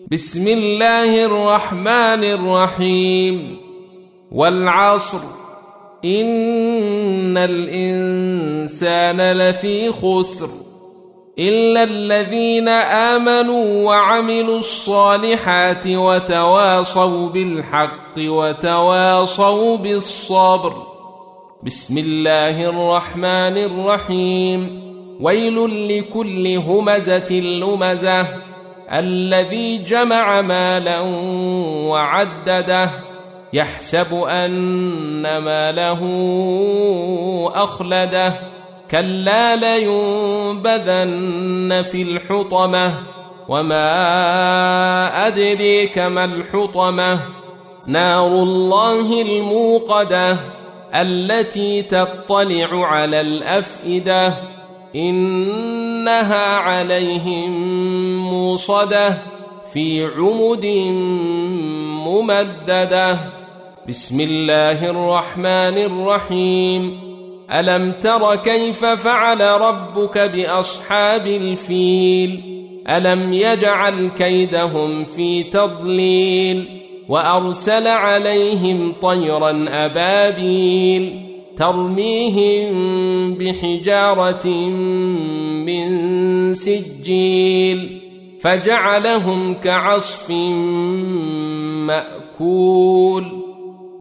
بسم الله الرحمن الرحيم. والعصر إن الإنسان لفي خسر إلا الذين آمنوا وعملوا الصالحات وتواصوا بالحق وتواصوا بالصبر. بسم الله الرحمن الرحيم. ويل لكل همزة لمزة الذي جمع مالا وعدده يحسب أن ماله أخلده كلا لينبذن في الحطمة وما أدريك ما الحطمة نار الله الموقدة التي تطلع على الأفئدة إنها عليهم موصدة في عمد ممددة. بسم الله الرحمن الرحيم. ألم تر كيف فعل ربك بأصحاب الفيل ألم يجعل كيدهم في تضليل وأرسل عليهم طيرا أبابيل ترميهم بحجارة من سجيل فجعلهم كعصف مأكول.